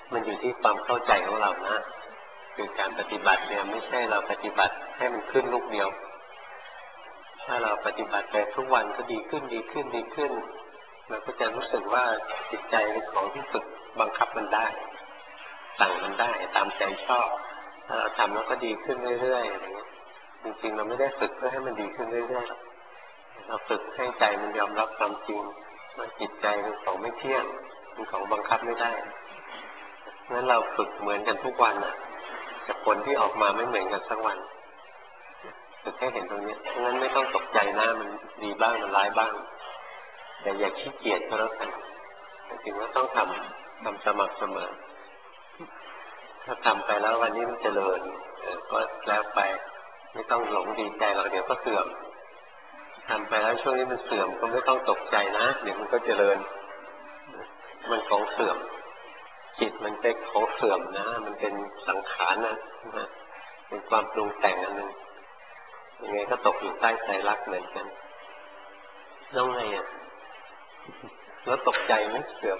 มันอยู่ที่ความเข้าใจของเรานะคือการปฏิบัติเนี่ยไม่ใช่เราปฏิบัติให้มันขึ้นลูกเดียวถ้าเราปฏิบัติไปทุกวันก็ดีขึ้นดีขึ้นดีขึ้นเราก็จะรู้สึกว่าจิตใจเป็นของที่ฝึกบังคับมันได้สั่งมันได้ตามใจชอบถ้าเราทำแล้วก็ดีขึ้นเรื่อยๆอย่างเงี้ยจริงๆเราไม่ได้ฝึกเพื่อให้มันดีขึ้นเรื่อยๆเราฝึกให้ใจมันยอมรับความจริงว่าจิตใจเป็นของไม่เที่ยงเป็นของบังคับไม่ได้งั้นเราฝึกเหมือนกันทุกวันอ่ะแต่ผลที่ออกมาไม่เหมือนกันสักวันฝึกให้เห็นตรงนี้งั้นไม่ต้องตกใจนะมันดีบ้างมันร้ายบ้างแต่อย่าขี้เกียจก็แล้วกันจริงๆว่าต้องทำสม่ำเสมอถ้าทำไปแล้ววันนี้มันเจริญก็แล้วไปไม่ต้องหลงดีใจหรอกเดี๋ยวก็เสื่อมทำไปแล้วช่วงนี้มันเสื่อมก็ไม่ต้องตกใจนะเดี๋ยวมันก็เจริญมันของเสื่อมจิตมันเป็นของเสื่อมนะมันเป็นสังขารนะเป็นความปรุงแต่งอันหนึ่งยังไงก็ตกอยู่ใต้ไตรลักษณ์เหมือนกันแล้วไงอ่ะแล้วตกใจไหมเสื่อม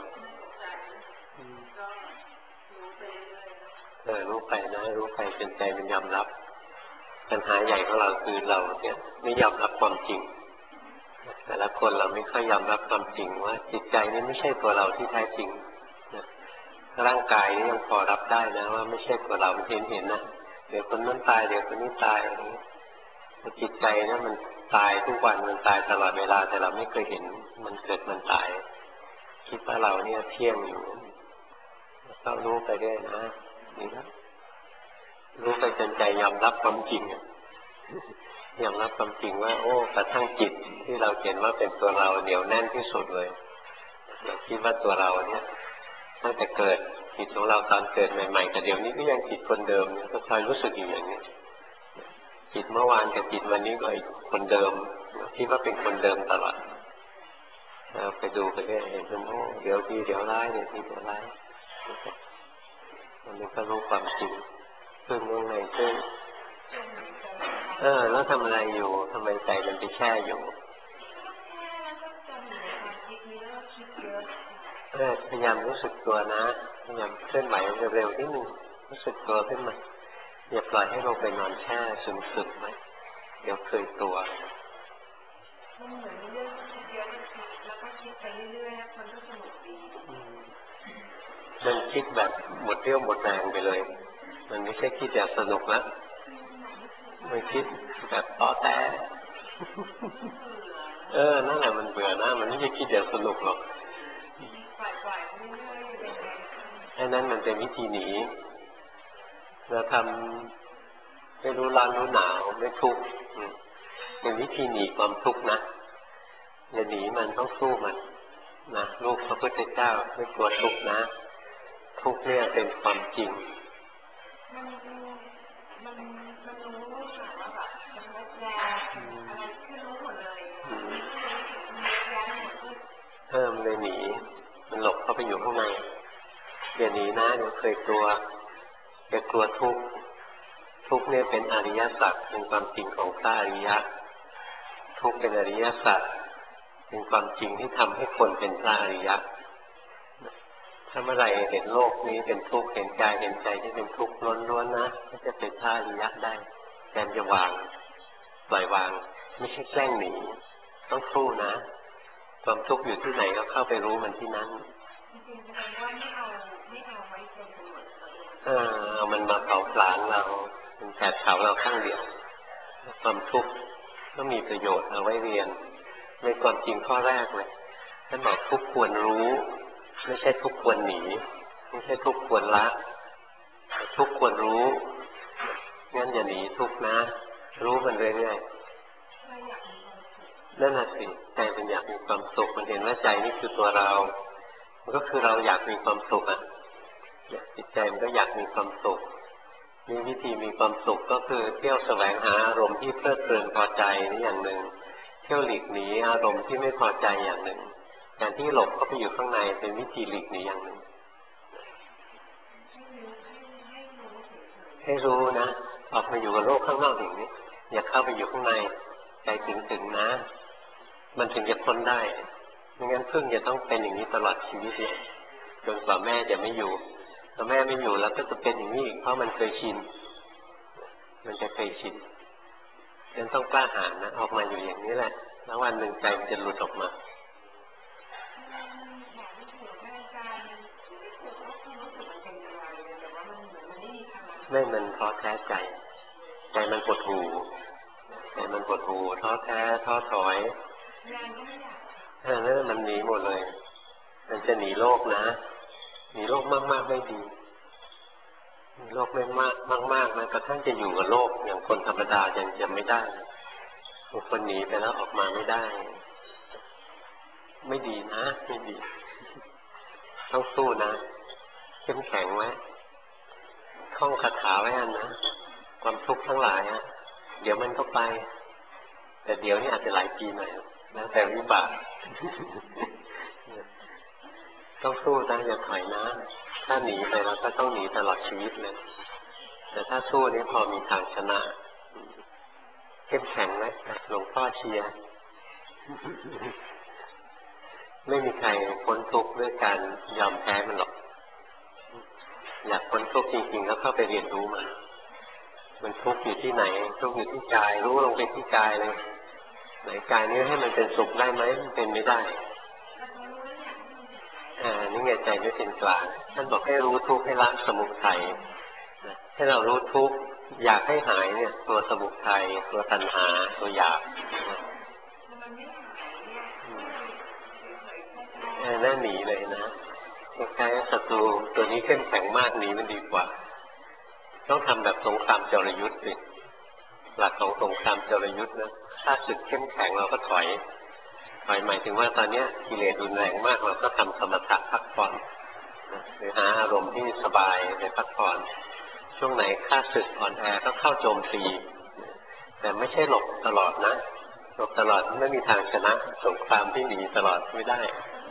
รู้ไปนะรู้ไปเป็นใจมันยอมรับปัญหาใหญ่ของเราคือเราเนี่ยไม่ยอมรับความจริงแต่ละคนเราไม่ค่อยยอมรับความจริงว่าจิตใจนี่ไม่ใช่ตัวเราที่แท้จริงร่างกายนี่ยังพอรับได้นะว่าไม่ใช่ตัวเราเห็นนะเดี๋ยวคนนั้นตายเดี๋ยวคนนี้ตายอย่างนี้แต่จิตใจนะมันตายทุกวันมันตายตลอดเวลาแต่เราไม่เคยเห็นมันเกิดมันตายคิดว่าเราเนี่ยเที่ยงอยู่ก็รู้ไปด้วยนะนี่นะรู้ไปจนใจยอมรับความจริงยอมรับความจริงว่าโอ้กระทั่งจิตที่เราเห็นว่าเป็นตัวเราเหนียวแน่นที่สุดเลยเราคิดว่าตัวเราเนี่ยตั้งแต่เกิดจิตของเราตอนเกิดใหม่ๆแต่เดี๋ยวนี้ก็ยังจิตคนเดิมก็คอยรู้สึกอยู่อย่างนี้จิตเมื่อวานกับจิตวันนี้ก็อีกคนเดิมคิดว่าเป็นคนเดิมตลอดเราไปดูไปเรื่อยเห็นมันโอ้เดี๋ยวดีเดี๋ยวร้ายเดี๋ยวดีเดี๋ยวร้ายมันก็รู้ความจริงซึ่งตรงไหนซึ่งแล้วทำอะไรอยู่ทำไมใจมันไปแช่อยู่พยายามรู้สึกตัวนะพยายามเคลื่อนไหวเร็วๆนิดนึงรู้สึกตัวขึ้นมาอย่าปล่อยให้ลงไปนอนแช่ซึมๆไว้เดี๋ยวเคยตัวมันเหมือนเรื่องคิดเยอะแล้วก็คิดไปเรื่อยๆมันก็สนุกดีมันคิดแบบหมดเรี่ยวหมดแรงไปเลยมันไม่ใช่คิดแบบสนุกนะมันคิดแบบต้อแต่นั่นแหละมันเบื่อนะมันไม่ใช่คิดแบบสนุกหรอกไอ้นั้นมันเป็นวิธีหนีเราทำไม่รู้ร้อนรู้หนาวไม่ทุกข์เป็นวิธีหนีความทุกข์นะอย่าหนีมันต้องสู้มันนะลูกพระพุทธเจ้าไม่กลัวทุกข์นะทุกข์เนี่ยเป็นความจริงมันรู้ค่ะว่าแบบมันลดแรงอะไรคือรู้หมดเลยมันเลยหนีมันหลบเข้าไปอยู่ข้างในอย่าหนีนะเดี๋ยวเคยกลัวอย่ากลัวทุกข์ทุกข์เนี่ยเป็นอริยสัจเป็นความจริงของพระอริยะทุกข์เป็นอริยสัจเป็นความจริงที่ทำให้คนเป็นพระอริยะถ้าเมื่อไรเห็นโลกนี้เป็นทุกข์เห็นกายเห็นใจที่เป็นทุกข์ล้วนๆนะก็จะเป็นพระอริยะได้แต่จะวางปล่อยวางไม่ใช่แกล้งหนีต้องสู้นะความทุกข์อยู่ที่ไหนก็เข้าไปรู้มันที่นั้นเอามันมาเผาผลาญเราเป็นแผดเผาเราข้างเดียวความทุกข์ก็มีประโยชน์เอาไว้เรียนในความจริงข้อแรกเลยท่านบอกทุกข์ควรรู้ไม่ใช่ทุกข์ควรหนีไม่ใช่ทุกข์ควรละทุกข์ควรรู้งั้นอย่าหนีทุกข์นะรู้มันเรื่อยๆนั่นน่ะสิใจมันอยากมีความสุขมันเห็นว่าใจนี่คือตัวเรามันก็คือเราอยากมีความสุขอ่ะจิตใจมันก็อยากมีความสุขมีวิธีมีความสุขก็คือเที่ยวแสวงหาอารมณ์ที่เพลิดเพลินพอใจนี่อย่างหนึ่งเที่ยวหลีกหนีอารมณ์ที่ไม่พอใจอย่างหนึ่งการที่หลบเข้าไปอยู่ข้างในเป็นวิธีหลีกหนีอย่างหนึ่งให้รู้นะออกมาอยู่กับโลกข้างนอกอย่างนี้อย่าเข้าไปอยู่ข้างในใจถึงนะมันถึงจะพ้นได้ไม่งั้นพึ่งจะต้องเป็นอย่างนี้ตลอดชีวิตเลยจนกว่าแม่จะไม่อยู่พอแม่ไม่อยู่แล้วก็จะเป็นอย่างนี้อีกเพราะมันเคยชินมันจะเคยชินฉะนั้นต้องกล้าหาญนะออกมาอยู่อย่างนี้แหละแล้ววันหนึ่งใจมันจะหลุดออกมาไม่มันท้อแท้ใจใจมันหดหู่ใจมันหดหู่ท้อแท้ท้อถอยนั่นมันหนีหมดเลยมันจะหนีโลกนะหนีโลกมากๆไม่ดีหนีโลกไม่มากนะกระทั่งจะอยู่กับโลกอย่างคนธรรมดายังไม่ได้บางคนหนีไปแล้วออกมาไม่ได้ไม่ดีนะไม่ดีต้องสู้นะเข้มแข็งไว้ท่องคาถาไว้อันนะความทุกข์ทั้งหลายอะเดี๋ยวมันก็ไปแต่เดี๋ยวนี้อาจจะหลายปีหน่อยแล้วแต่วิบากต้องสู้นะอย่าถอยนะถ้าหนีไปแล้วก็ต้องหนีตลอดชีวิตเลยแต่ถ้าสู้นี้พอมีทางชนะเข้มแข็งไว้หลวงพ่อเชียร์ไม่มีใครพ้นทุกข์ด้วยการยอมแพ้มันหรอกอยากพ้นทุกข์จริงๆแล้วเข้าไปเรียนรู้มันทุกข์อยู่ที่ไหนทุกข์อยู่ที่กายรู้ลงไปที่กายเลยไหนกายนี้ให้มันเป็นสุขได้ไหมมันเป็นไม่ได้นี่ไงใจไม่เป็นกลางท่านบอกให้รู้ทุกข์ให้ละสมุทัยให้เรารู้ทุกข์อยากให้หายเนี่ยตัวสมุทัยตัวตัณหาตัวอยากน่าหนีเลยนะคล้ายๆศัตรูตัวนี้เข้มแข็งมากหนีมันดีกว่าต้องทำแบบสงครามจรยุทธ์สิหลักของสงครามจรยุทธ์นะถ้าศึกเข้มแข็งเราก็ถอยหมายถึงว่าตอนนี้กิเลสรุนแรงมากเราก็ทำสมถะพักผ่อนหรือหาอารมณ์ที่สบายไปพักผ่อนช่วงไหนค่าศึกอ่อนแอก็เข้าโจมตีแต่ไม่ใช่หลบตลอดนะหลบตลอดไม่มีทางชนะสงครามที่หนีตลอดไม่ได้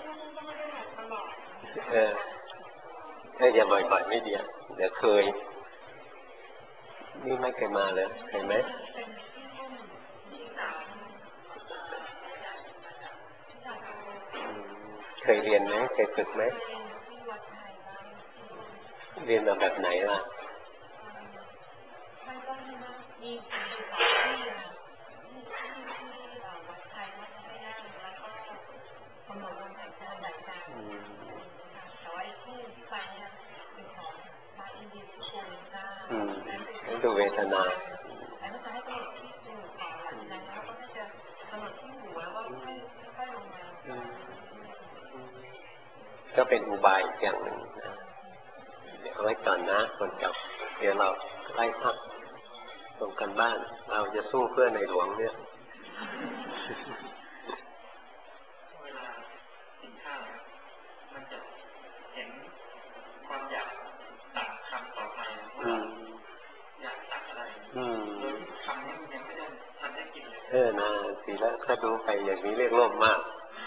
อย่าบ่อยๆไม่ดีเดี๋ยวเคยนี่ไม่เคยมาเลยเห็นไหมเคยเรียนไหมเคยฝึกไหมเรียนมาแบบไหนล่ะดูเวทนาก็เป็นอุบายอย่างหนึ่งนะเดี๋ยวเอาไว้ก่อนนะคนเก่าเดี๋ยวเราไล่พักตรงกันบ้านเราจะสู้เพื่อในหลวงเนี่ยเวลากินข้าวมันจะเห็นความอยากตักคำต่อไปว่าอยากตักอะไรโดยที่คำนี้มันยังไม่ได้ทันได้กินเลยนะทีแล้วถ้าดูไปอย่างนี้เรียกโลภมาก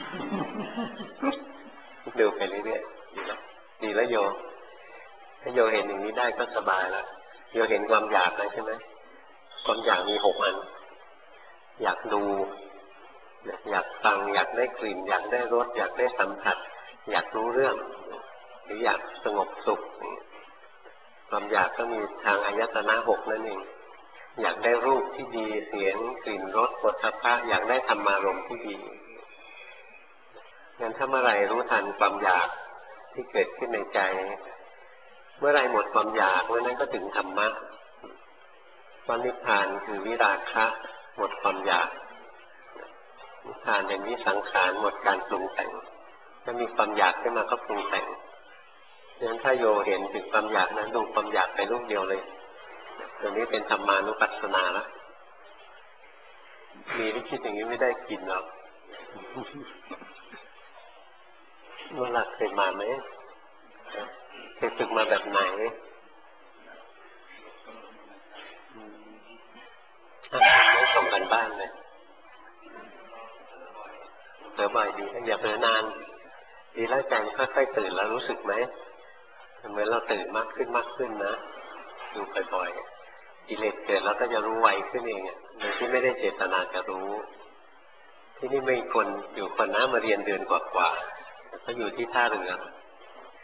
ดูไปเรื่อยๆดีแล้วโยถ้าโยเห็นอย่างนี้ได้ก็สบายแล้วโยเห็นความอยากนะใช่ไหมความอยากมี6 อันอยากดูอยากฟังอยากได้กลิ่นอยากได้รสอยากได้สัมผัสอยากรู้เรื่องหรืออยากสงบสุขความอยากก็มีทางอายตนะ6นั่นเองอยากได้รูปที่ดีเสียงกลิ่นรสโผฏฐัพพะอยากได้ธรรมารมณ์ที่ดีงั้นถ้าเมื่อไรรู้ทันความอยากที่เกิดขึ้นในใจเมื่อไรหมดความอยากเมื่อนั้นก็ถึงธรรมะวันนิพพานคือวิราคะหมดความอยากนิพพานเป็นวิสังขารหมดการปรุงแต่งถ้ามีความอยากขึ้นมาก็ปรุงแต่งดังนั้นถ้าโยเห็นถึงความอยากนั้นดูความอยากไปลูกเดียวเลยตัวนี้เป็นธรรมานุปัสสนาแล้วมีที่คิดอย่างนี้ไม่ได้กินหรอกเมื่อหลักเคยมาไหมเคยฝึกมาแบบไหนไม่ส่งกันบ้านเลยเผลอบ่อยดีอย่าเผลอนานดีแล้วใจค่อยๆตื่นแล้วรู้สึกไหมเหมือนเราตื่นมากขึ้นนะดูบ่อยๆกิเลสเกิดแล้วก็จะรู้ไวขึ้นเองโดยที่ไม่ได้เจตนาจะรู้ที่นี่ไม่คนอยู่คนนะมาเรียนเดือนกว่าๆก็อยู่ที่ท่าเรือ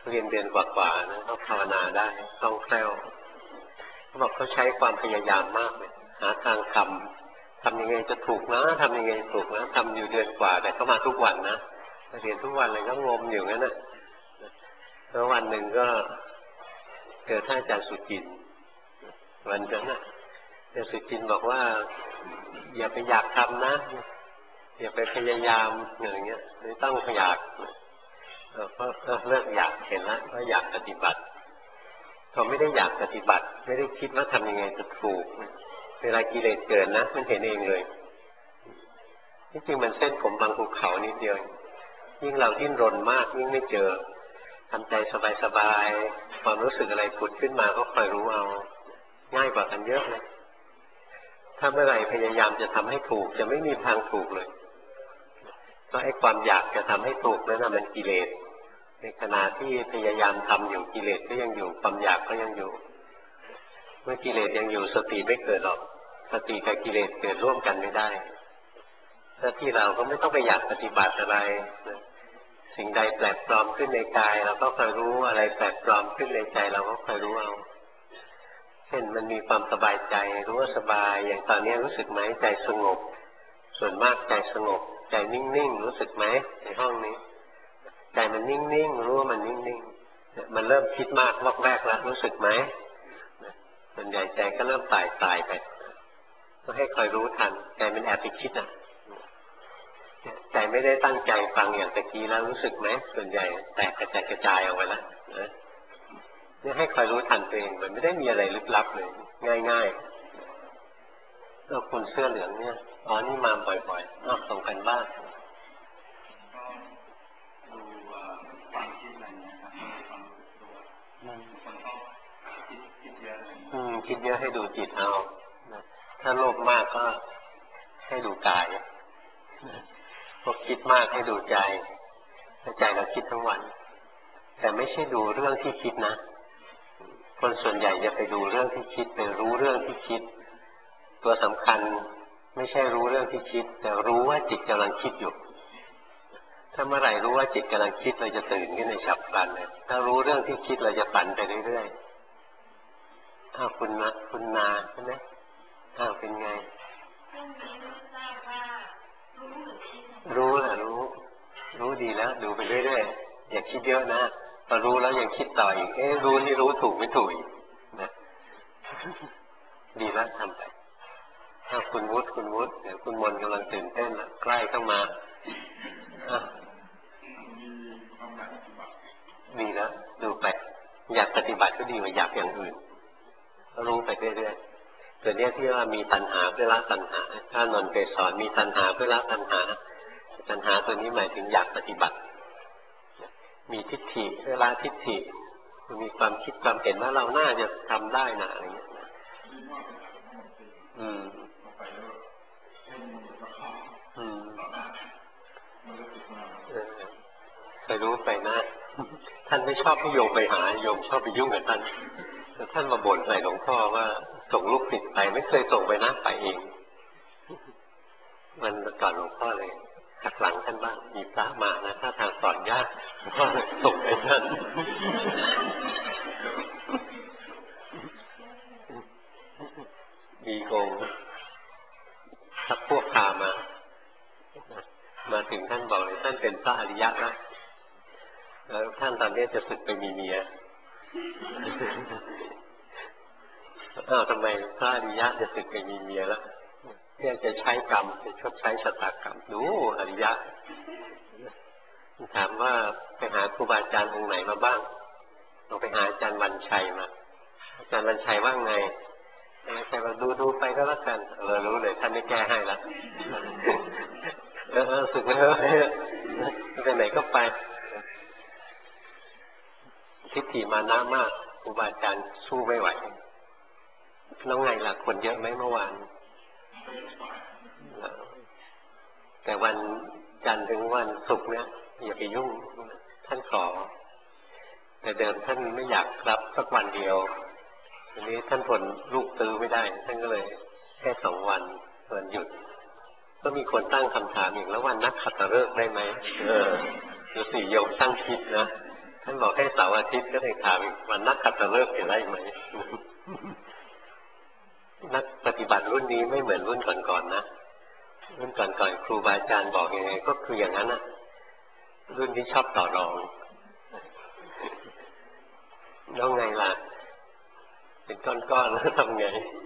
เรียนเดือนกว่าๆนะเขาภาวนาได้คล่องแคล่วเขาบอกเขาใช้ความพยายามมากเลยหาทางทำยังไงจะถูกนะทำยังไงถูกนะทำอยู่เดือนกว่าแต่เขามาทุกวันนะเรียนทุกวันเลยก็งมอยู่งั้นน่ะแล้ววันหนึ่งก็เจอท่านอาจารย์สุจินต์วันนั้นน่ะอาจารย์สุจินต์บอกว่าอย่าไปอยากทำนะอย่าไปพยายามอย่างเงี้ยไม่ต้องอยากเพราะเลิกอยากเห็นแล้วว่าอยากปฏิบัติพอไม่ได้อยากปฏิบัติไม่ได้คิดว่าทำยังไงจะถูกเวลากิเลสเกิดนะมันเห็นเองเลยที่จริงมันเส้นผมบางภูเขานิดเดียวยิ่งเราดิ้นรนมากยิ่งไม่เจอทำใจสบายๆความรู้สึกอะไรผุดขึ้นมาก็คอยรู้เอาง่ายกว่ากันเยอะเลยถ้าเมื่อไหร่พยายามจะทำให้ถูกจะไม่มีทางถูกเลยเพราะไอ้ความอยากจะทำให้ถูกนั่นน่ะมันกิเลสในขณะที่พยายามทำอยู่กิเลสก็ยังอยู่ความอยากก็ยังอยู่เมื่อกิเลสยังอยู่สติไม่เกิดหรอกสติกับกิเลสเกิดร่วมกันไม่ได้ถ้าที่เราก็ไม่ต้องไปอยากปฏิบัติอะไรสิ่งใดแปลกปลอมขึ้นในกายเราก็คอยรู้อะไรแปลกปลอมขึ้นในใจเราก็คอยรู้เอาเช่นมันมีความสบายใจรู้ว่าสบายอย่างตอนนี้รู้สึกไหมใจสงบส่วนมากใจสงบใจนิ่งๆรู้สึกไหมในห้องนี้ใจมันนิ่งๆรู้ว่ามันนิ่งๆมันเริ่มคิดมากวอกแวกแล้วรู้สึกไหมส่วนใหญ่ใจก็เริ่มตายไปก็ให้คอยรู้ทันใจมันแอบไปคิดใจไม่ได้ตั้งใจฟังอย่างตะกี้แล้วรู้สึกไหมส่วนใหญ่แตกกระจายออกไปแล้วนะนี่ให้คอยรู้ทันตัวเองมันไม่ได้มีอะไรลึกลับเลยง่ายๆแล้วคนเสื้อเหลืองเนี่ยอ๋อนี่มาบ่อยๆส่งกันบ้างดูความคิดอะไรนะครับความตัวคนต้องคิดเยอะคิดเยอะให้ดูจิตเอาถ้าโลภมากก็ให้ดูกายพวกคิดมากให้ดูใจใจเราคิดทั้งวันแต่ไม่ใช่ดูเรื่องที่คิดนะคนส่วนใหญ่จะไปดูเรื่องที่คิดไปรู้เรื่องที่คิดตัวสำคัญไม่ใช่รู้เรื่องที่คิดแต่รู้ว่าจิตกำลังคิดอยู่ถ้าเมื่อไหร่รู้ว่าจิตกำลังคิดเราจะตื่นขึ้นในฉับพลันเลยถ้ารู้เรื่องที่คิดเราจะฝันไปเรื่อยๆคุณนาใช่ไหมเป็นไงรู้ดีแล้วดูไปเรื่อยๆอย่าคิดเยอะนะพอรู้แล้วยังคิดต่ออีกรู้นี่รู้ถูกไม่ถูกนะดีแล้วทำไปถ้าคุณวุฒิเดี๋ยวคุณมนกำลังตื่นเต้นใกล้เข้ามาดีแล้วดูไปอยากปฏิบัติก็ดีกว่าอยากอย่างอื่นรู้ไปเรื่อยๆตัวนี้ที่ว่ามีตัณหาเพื่อละตัณหาถ้านนท์เคยสอนมีตัณหาเพื่อละตัณหาตัวนี้หมายถึงอยากปฏิบัติมีทิฏฐิเวลาทิฏฐิมีความคิดความเห็นว่าเราน่าจะทำได้นะอะไรเงี้ยไปรู้ไปนะท่านไม่ชอบให้โยมไปหาโยมชอบไปยุ่งกับท่านแต่ท่านมาบ่นใส่หลวงพ่อว่าส่งลูกศิษย์ไปไม่เคยส่งไปนะไปเองมันก่อนหลวงพ่อเลยหักหลังท่านบ้างมีพระมานะถ้าทางสอนยากก็ส่งไปท่านมีโกงถ้าพวกพามาถึงท่านบอกเลยท่านเป็นพระอริยะแล้วท่านตอนนี้จะสึกไปมีเมียทำไมพระอริยะจะสึกไปมีเมียแล้วเพื่อจะใช้กรรมจะชดใช้ชะตากรรมดูอริยะถามว่าไปหาครูบาอาจารย์องค์ไหนมาบ้างลองไปหาอาจารย์วันชัยมาอาจารย์วันชัยว่าไงอาจารย์ว่าดูไปก็แล้วกันรู้เลยท่านไม่แก้ให้แล้วสึกไปเถอะไปไหนก็ไปทิฏฐิมานะมากครูบาอาจารย์สู้ไม่ไหวแล้วไงล่ะคนเยอะไหมเมื่อวานแต่วันจันทร์ถึงวันศุกร์เนี่ยอย่าไปยุ่งท่านขอแต่เดิมท่านไม่อยากรับสักวันเดียวทีนี้ท่านทนลูกตื้อไม่ได้ท่านก็เลยแค่2 วันวันหยุดก็มีคนตั้งคำถามอีกแล้ววันนักขัตฤกษ์ได้ไหมดูสิโยมตั้งคิดนะทท่านบอกให้เสาร์อาทิตย์ก็เลยถามอีกวันนักขัตฤกษ์อยู่ได้ไหม นักปฏิบัติรุ่นนี้ไม่เหมือนรุ่นก่อนๆนะรุ่นก่อนๆครูบาอาจารย์บอกยังไงก็คืออย่างนั้นนะรุ่นนี้ชอบต่อรองแล้วไงล่ะเป็นก้อนๆแล้วทำไง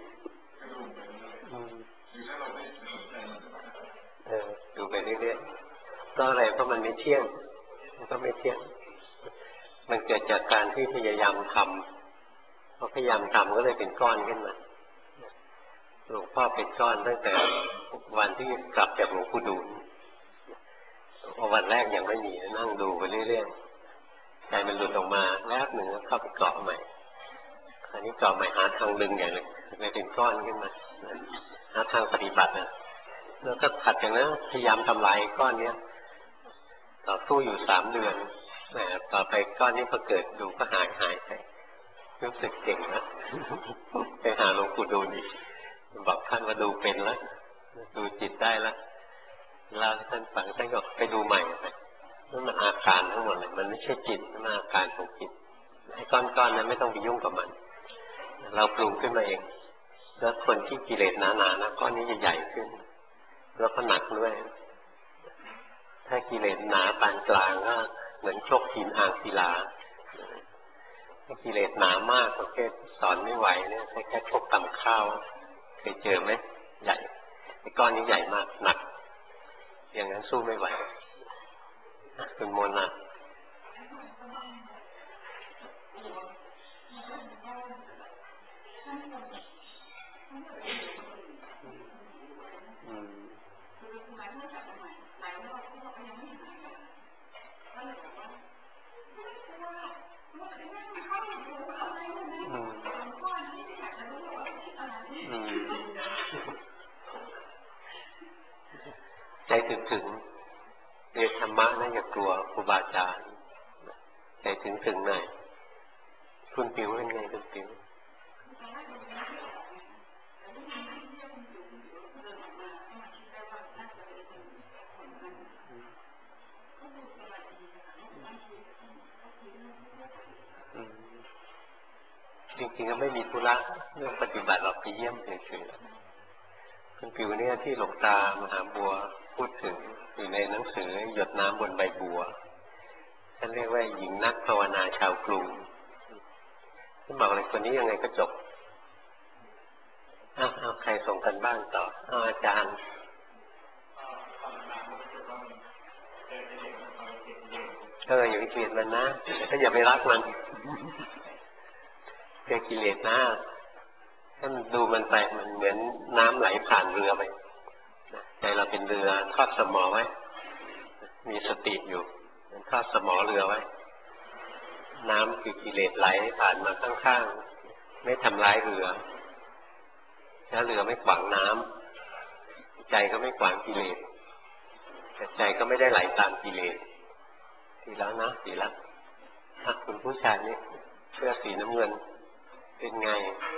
ดูไปเรื่อยๆเพราะอะไรเพราะมันไม่เที่ยงมันก็ไม่เที่ยงมันเกิดจากการที่พยายามทำพอพยายามทำก็เลยเป็นก้อนขึ้นมาหลวงพ่อเป็นก้อนตั้งแต่วันที่กลับจากหลวงปู่ดูลวันแรกยังไม่มีนั่งดูไปเรื่อยๆใจมันหลุดออกมาแวบหนึ่งก็เข้าไปเกาะใหม่อันนี้เกาะใหม่หาทางดึงใหญ่เลยเลยเป็นก้อนขึ้นมาหาทางปฏิบัตินะแล้วก็ขัดอย่างนั้นพยายามทำลายก้อนนี้ต่อสู้อยู่3 เดือนต่อไปก้อนนี้พอเกิดดูก็หายไปรู้สึกเก่งนะไปหาหลวงปู่ดูลอีกบอกท่านว่าดูเป็นแล้วดูจิตได้แล้วเล่าให้ท่านฟังท่านก็ไปดูใหม่นั่นมันอาการทั้งหมดเลยมันไม่ใช่จิตมันอาการของจิตไอ้ก้อนๆนั้นไม่ต้องไปยุ่งกับมันเราปรุงขึ้นมาเองแล้วคนที่กิเลสหนาๆนะก้อนนี้จะใหญ่ขึ้นแล้วก็หนักด้วยถ้ากิเลสหนาปานกลางก็เหมือนโชคหินอ่างศิลาถ้ากิเลสหนามากประเภทสอนไม่ไหวเนี่ยแค่โชคตำข้าวเคยเจอไหมใหญ่ไอ้ก้อนนี้ใหญ่มากหนักอย่างนั้นสู้ไม่ไหวคุณโมนาใจถึงเรียนธรรมะนะอย่ากลัวครูบาอาจารย์ใจถึงหน่อยคุณปิวเป็นไงคุณปิวจริงๆก็ไม่มีธุระเรื่องปฏิบัติเราไปเยี่ยมเฉยๆคุณปิวเนี่ยที่หลวงตามหาบัวพูดถึงอยู่ในหนังสือหยดน้ำบนใบบัวท่านเรียกว่าหญิงนักภาวนาชาวกรุงท่านบอกเลยคนนี้ยังไงก็จบเอาใครส่งกันบ้านต่ออาจารย์อย่าไปเกลียดมันนะก็อย่าไปรักมันเกิดกิเลสนะท่านดูมันไปมันเหมือนน้ำไหลผ่านเรือไปใจเราเป็นเรือทอดสมอไว้มีสติอยู่ทอดสมอเรือไว้น้ำคือกิเลสไหลผ่านมาข้างๆไม่ทำร้ายเรือแล้วเรือไม่ขวางน้ำใจก็ไม่ขวางกิเลสแต่ใจก็ไม่ได้ไหลตามกิเลสดีแล้วนะดีแล้วคุณผู้ชายนี่เสื้อสีน้ำเงินเป็นไง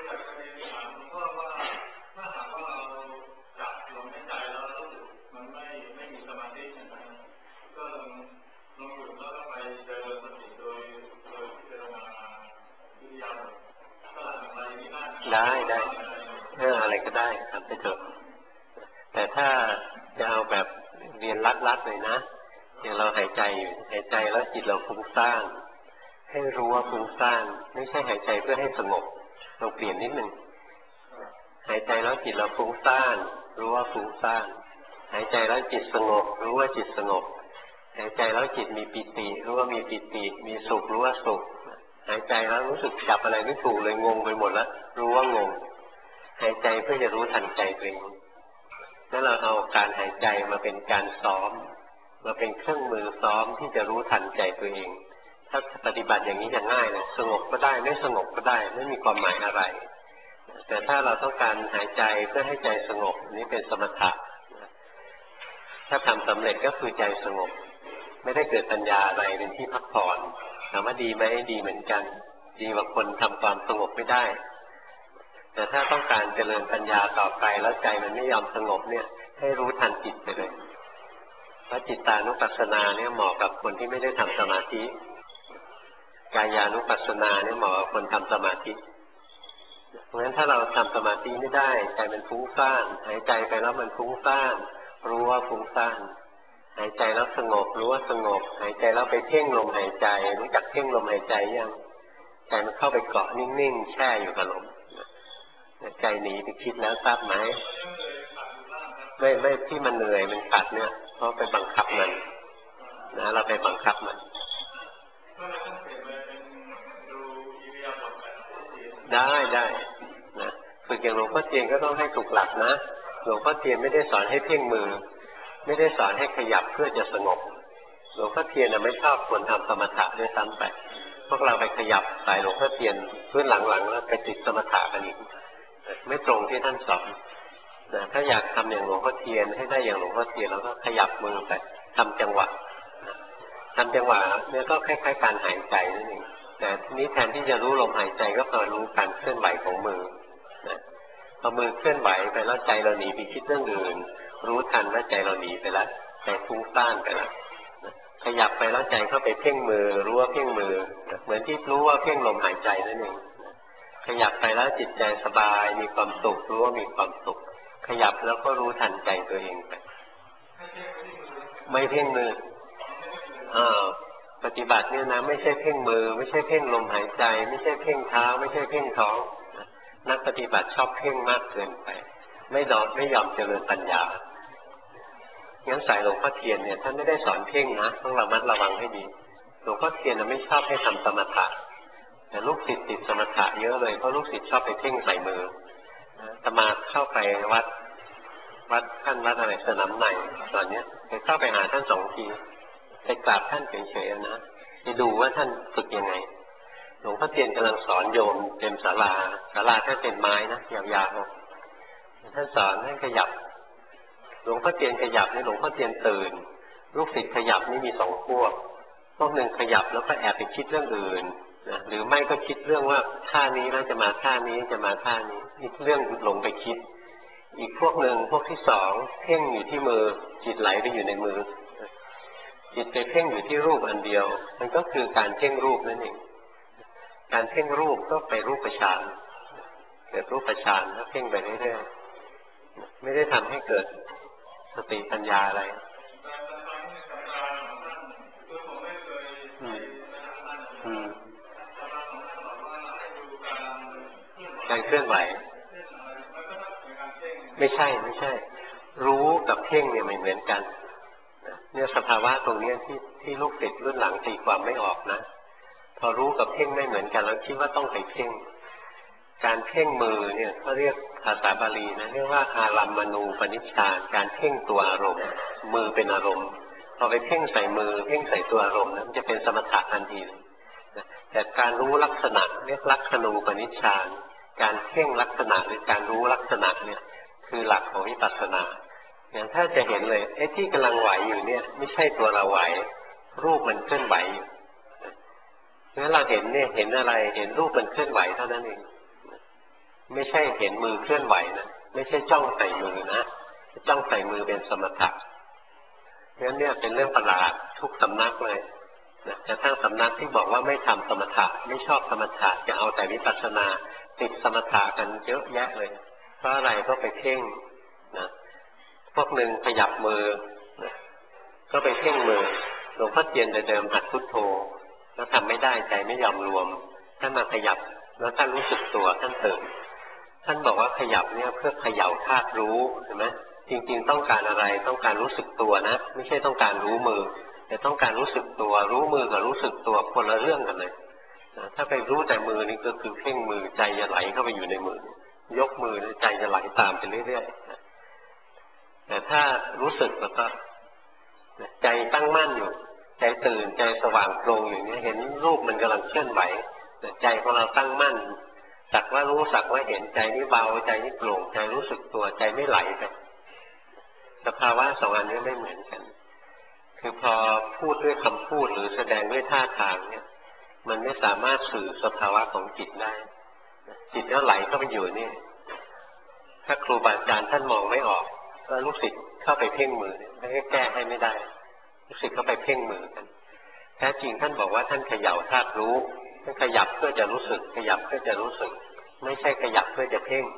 ได้อะไรก็ได้ทำไปเถอะแต่ถ้าจะเอาแบบเรียนลัดๆเลยนะอย่างเราหายใจอยู่หายใจแล้วจิตเราฟุ้งซ่านให้รู้ว่าฟุ้งซ่านไม่ใช่หายใจเพื่อให้สงบเราเปลี่ยนนิดหนึ่งหายใจแล้วจิตเราฟุ้งซ่านรู้ว่าฟุ้งซ่านหายใจแล้วจิตสงบรู้ว่าจิตสงบหายใจแล้วจิตมีปิติรู้ว่ามีปิติมีสุขรู้ว่าสุขหายใจแล้วรู้สึกจับอะไรไม่ถูกเลยงงไปหมดแล้วรู้ว่างงหายใจเพื่อจะรู้ทันใจตัวเองแล้วเราเอาการหายใจมาเป็นการซ้อมมาเป็นเครื่องมือซ้อมที่จะรู้ทันใจตัวเองถ้าปฏิบัติอย่างนี้จะง่ายเลยสงบก็ได้ไม่สงบก็ได้ไม่มีความหมายอะไรแต่ถ้าเราต้องการหายใจเพื่อให้ใจสงบนี่เป็นสมถะถ้าทำสำเร็จก็คือใจสงบไม่ได้เกิดปัญญาอะไรเป็นที่พักผ่อนถามว่าดีไหมดีเหมือนกันดีกว่าคนทำความสงบไม่ได้แต่ถ้าต้องการเจริญปัญญาต่อไปแล้วใจมันไม่ยอมสงบเนี่ยให้รู้ทันจิตไปเลยเพราะจิตตานุปัสสนาเนี่ยเหมาะกับคนที่ไม่ได้ทำสมาธิกายานุปัสสนาเนี่ยเหมาะกับคนทำสมาธิเพราะฉะนั้นถ้าเราทำสมาธิไม่ได้ใจมันฟุ้งซ่านหายใจไปแล้วมันฟุ้งซ่านรู้ว่าฟุ้งซ่านหายใจแล้วสงบรู้ว่าสงบหายใจแล้วไปเพ่งลมหายใจรู้จักเพ่งลมหายใจยังใจมันเข้าไปเกาะนิ่งๆแช่อยู่กับลมใจหนีไปคิดแล้วทราบไหมไม่ที่มันเหนื่อยมันขัดเนี่ยเพราะไปบังคับมันนะเราไปบังคับมันได้นะฝึกอย่างหลวงพ่อเทียนก็ต้องให้ถูกหลักนะหลวงพ่อเทียนไม่ได้สอนให้เพ่งมือไม่ได้สอนให้ขยับเพื่อจะสงบหลวงพ่อเทียนไม่ชอบคนทำสมถะด้วยซ้ำไปพวกเราไปขยับสายหลวงพ่อเทียนพื้นหลังๆแล้วไปติดสมถะกันอีกไม่ตรงที่ท่านสอนนะถ้าอยากทำอย่างหลวงพ่อเทียนให้ได้อย่างหลวงพ่อเทียนเราก็ขยับมือไปทำจังหวะทำจังหวะเนี่ยก็คล้ายๆการหายใจนั่นเองแต่ทีนี้แทนที่จะรู้ลมหายใจก็พอรู้การเคลื่อนไหวของมือนะพอมือเคลื่อนไหวไปแล้วใจเราหนีไปคิดเรื่องอื่นรู้ทันว่าใจเราหนีไปแล้วใจฟุ้งซ่านไปแล้วขยับไปแล้วใจเข้าไปเพ่งมือรู้ว่าเพ่งมือเหมือนที่รู้ว่าเพ่งลมหายใจนั่นเองขยับไปแล้วจิตใจสบายมีความสุขรู้ว่ามีความสุขขยับแล้วก็รู้ทันใจตัวเองไปไม่เพ่งมือปฏิบัติเนี่ยนะไม่ใช่เพ่งมือไม่ใช่เพ่งลมหายใจไม่ใช่เพ่งเท้าไม่ใช่เพ่งท้องนักปฏิบัติชอบเพ่งมากเกินไปไม่ยอมเจริญปัญญางั้นสายหลวงพ่อเทียนเนี่ยท่านไม่ได้สอนเพ่งนะต้องระมัดระวังให้ดีหลวงพ่อเทียนไม่ชอบให้ทำสมถะแต่ลูกศิษย์ติดสมถะเยอะเลยเพราะลูกศิษย์ชอบไปเพ่งใส่มืออาตมาเข้าไปวัดท่านวัดอะไรสนามในตอนนี้ไปเข้าไปหาท่าน2 ทีไปกราบท่านเฉยๆนะไปดูว่าท่านฝึกยังไงหลวงพ่อเทียนกำลังสอนโยมเต็มศาลาท่านเป็นไม้นะยาวๆท่านสอนให้ขยับหลวงพ่อเทียนขยับนี่หลวงพ่อเทียนตื่นลูกศิษย์ขยับนี่มี2 พวกหนึ่งขยับแล้วก็แอบไปคิดเรื่องอื่นนะหรือไม่ก็คิดเรื่องว่าท่านี้แล้วจะมาท่านี้จะมาท่านี้นี่เรื่องหลงไปคิดอีกพวกหนึ่งพวกที่2เพ่งอยู่ที่มือจิตไหลไปอยู่ในมือจิตไปเพ่งอยู่ที่รูปอันเดียวมันก็คือการเพ่งรูปนั่นเองการเพ่งรูปก็ไปรูปฌานเกิดรูปฌานแล้วเพ่งไปเรื่อยๆไม่ได้ทำให้เกิดสติปัญญาอะไรการเคลื่อนไหวไม่ใช่รู้กับเพ่งเนี่ยไม่เหมือนกันเนี่ยสภาวะตรงนี้ที่ลูกศิษย์รุ่นหลังตีความไม่ออกนะพอรู้กับเพ่งไม่เหมือนกันแล้วคิดว่าต้องไปเพ่งการเพ่งมือเนี่ยเขาเรียกภาษาบาลีนะเรียกว่าอารัมมณูปนิชฌานการเพ่งตัวอารมณ์มือเป็นอารมณ์พอไปเพ่งใส่มือเพ่งใส่ตัวอารมณ์นั้นจะเป็นสมถะทันทีแต่การรู้ลักษณะเรียกลักขณูปนิชฌานการเพ่งลักษณะหรือการรู้ลักษณะเนี่ยคือหลักของวิปัสสนาอย่างถ้าจะเห็นเลยไอ้ที่กำลังไหวอยู่เนี่ยไม่ใช่ตัวเราไหวรูปมันเคลื่อนไหวอยู่เพราะฉะนั้นเราเห็นเนี่ยเห็นอะไรเห็นรูปมันเคลื่อนไหวเท่านั้นเองไม่ใช่เห็นมือเคลื่อนไหวนะไม่ใช่จ้องใส่มือนะจ้องใส่มือเป็นสมถะเพราะฉะนั้นเนี่ยเป็นเรื่องประหลาดทุกสำนักเลยนะแต่ทั้งสำนักที่บอกว่าไม่ทำสมถะไม่ชอบสมถะจะเอาแต่วิปัสสนาติดสมถะกันเยอะแยะเลยเพราะอะไรก็ไปเพ่งนะพวกหนึ่งขยับมือนะก็ไปเพ่งมือหลวงพ่อเทียนเดิมหัดพุทโธแล้วทำไม่ได้ใจไม่ยอมรวมท่านมาขยับแล้วท่านรู้สึกตัวท่านตื่นท่านบอกว่าขยับเนี่ยเพื่อเขย่าธาตุรู้ใช่ไหมจริงๆต้องการอะไรต้องการรู้สึกตัวนะไม่ใช่ต้องการรู้มือแต่ต้องการรู้สึกตัวรู้มือกับรู้สึกตัวคนละเรื่องกันเลยถ้าไปรู้แต่มือนี่ก็คือเพ่งมือใจจะไหลเข้าไปอยู่ในมือยกมือใจจะไหลตามไปเรื่อยๆแต่ถ้ารู้สึกแล้วก็ใจตั้งมั่นอยู่ใจตื่นใจสว่างโปร่งอย่างนี้เห็นรูปมันกำลังเคลื่อนไหวแต่ใจของเราตั้งมั่นสักว่ารู้สักว่าเห็นใจนี่เบาใจนี่โปร่งใจรู้สึกตัวใจไม่ไหลไปสภาวะ2 อันนี้ไม่เหมือนกันคือพอพูดด้วยคำพูดหรือแสดงด้วยท่าทางเนี่ยมันไม่สามารถสื่อสภาวะของจิตได้จิตก็ไหลเข้าไปอยู่นี่ถ้าครูบาอาจารย์ท่านมองไม่ออกก็ลูกศิษย์เข้าไปเพ่งมือไม่ให้แก้ให้ไม่ได้ลูกศิษย์เข้าไปเพ่งมือกันแท้จริงท่านบอกว่าท่านเขย่าธาตุรู้ขยับเพื่อจะรู้สึกขยับเพื่อจะรู้สึกไม่ใช่ขยับเพื่อจะเพ่ง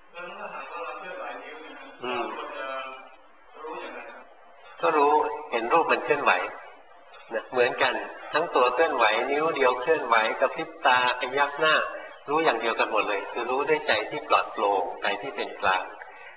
ก็รู้เห็นรูปมันเคลื่อนไหวนะเหมือนกันทั้งตัวเคลื่อนไหวนิ้วเดียวเคลื่อนไหวกระพริบตาขยับหน้ารู้อย่างเดียวกันหมดเลยคือรู้ด้วยใจที่ปลอดโปร่งใจที่เป็นกลาง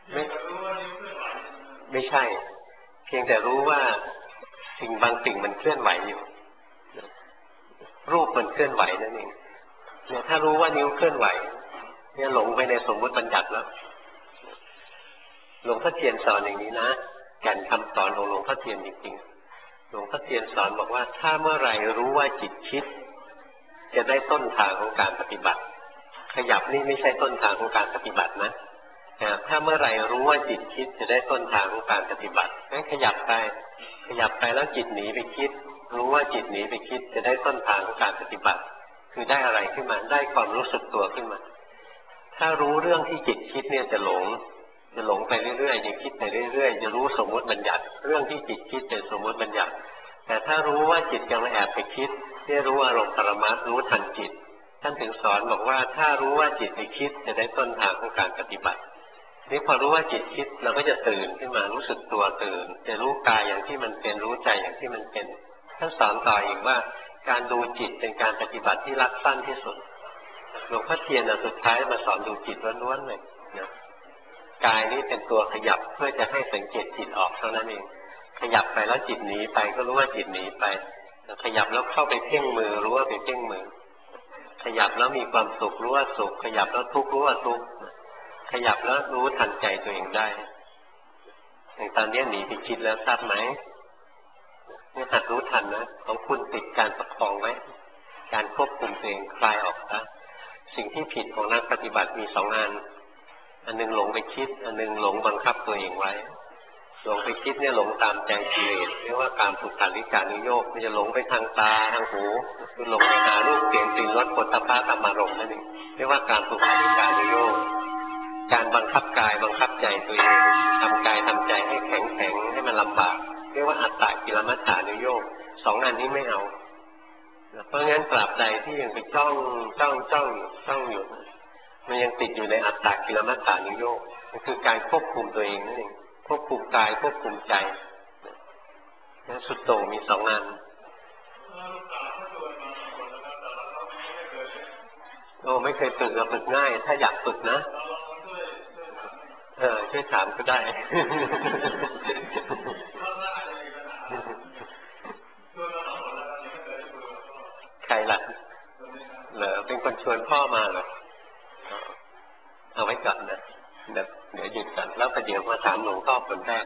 ไม่ใช่เพียงแต่รู้ว่าสิ่งบางสิ่งมันเคลื่อนไหวอยู่รูปมันเคลื่อนไหวนั่นเองเนี่ยถ้ารู้ว่านิ้วเคลื่อนไหวเนี่ยหลงไปในสมมุติบัญญัติแล้วหลวงพ่อเทียนสอนอย่างนี้นะแก่นคำสอนของหลวงพ่อเทียนจริงๆหลวงพ่อเทียนสอนบอกว่าถ้าเมื่อไหร่รู้ว่าจิตคิดจะได้ต้นทางของการปฏิบัติขยับนี่ไม่ใช่ต้นทางของการปฏิบัตินะถ้าเมื่อไหร่รู้ว่าจิตคิดจะได้ต้นทางของการปฏิบัติงั้นขยับไปแล้วจิตหนีไปคิดรู้ว่าจิตหนีไปคิดจะได้ต้นทางของการปฏิบัติคือได้อะไรขึ้นมาได้ความรู้สึกตัวขึ้นมาถ้ารู้เรื่องที่จิตคิดเนี่ยจะหลงไปเรื่อยๆจะคิดไปเรื่อยๆจะรู้สมมติบัญญัติเรื่องที่จิตคิดเป็นสมมติบัญญัติแต่ถ้ารู้ว่าจิตกำลังแอบไปคิดเนี่ยรู้อารมณ์ปรมัตถ์รู้ทันจิตท่านถึงสอนบอกว่าถ้ารู้ว่าจิตไปคิดจะได้ต้นทางของการปฏิบัตินี่พอรู้ว่าจิตคิดเราก็จะตื่นขึ้นมารู้สึกตัวตื่นจะรู้กายอย่างที่มันเป็นรู้ใจอย่างที่มันเป็นท่านสอนต่ออีกว่าการดูจิตเป็นการปฏิบัติที่รัดสั้นที่สุดหลวงพ่อเทียนสุดท้ายมาสอนดูจิตล้วนๆเลยนะกายนี้เป็นตัวขยับเพื่อจะให้สังเกตจิตออกเท่านั้นเองขยับไปแล้วจิตหนีไปก็รู้ว่าจิตหนีไปขยับแล้วเข้าไปเพ่งมือรู้ว่าไปเพ่งมือขยับแล้วมีความสุขรู้ว่าสุขขยับแล้วทุกข์รู้ว่าทุกข์ขยับแล้วรู้ทันใจตัวเองได้อย่างตอนนี้หนีไปคิดแล้วทราบไหมนี่หัดรู้ทันนะของคุณติดการประคองไว้การควบคุมตัวเองคลายออกนะสิ่งที่ผิดของนักปฏิบัติมีสองอันนึงหลงไปคิดอันนึงหลงบังคับตัวเองไว้หลงไปคิดเนี่ยหลงตามใจกิเลสเรียกว่าการถูกขันธิการนิโยคมันจะหลงไปทางตาทางหูคือหลงไปหารูปเสียงกลิ่นรสโผฏฐัพพะธรรมารมณ์นั่นเองเรียกว่าการถูกขันธิการนิโยคการบังคับกายบังคับใจตัวเองทำกายทำใจให้แข็งให้มันลำบากเรียกว่าอัตตกิลมัฏฐานุโยคสองอันนี้ไม่เอาเพราะงั้นตราบใดที่ยังไปจ้องอยู่มันยังติดอยู่ในอัตตกิลมัฏฐานุโยคมันคือการควบคุมตัวเองนั่นเองควบคุมกายควบคุมใจนั้นสุดโต่งมีสองอันโอ้ไม่เคยฝึกฝึกง่ายถ้าอยากฝึกนะช่วยถามก็ได้ใครล่ะเหรอเป็นคนชวนพ่อมาเหรอเอาไว้ก่อนนะเดี๋ยวหยุดก่อนแล้วประเดี๋ยวมาถามหลวงพ่อคนแรก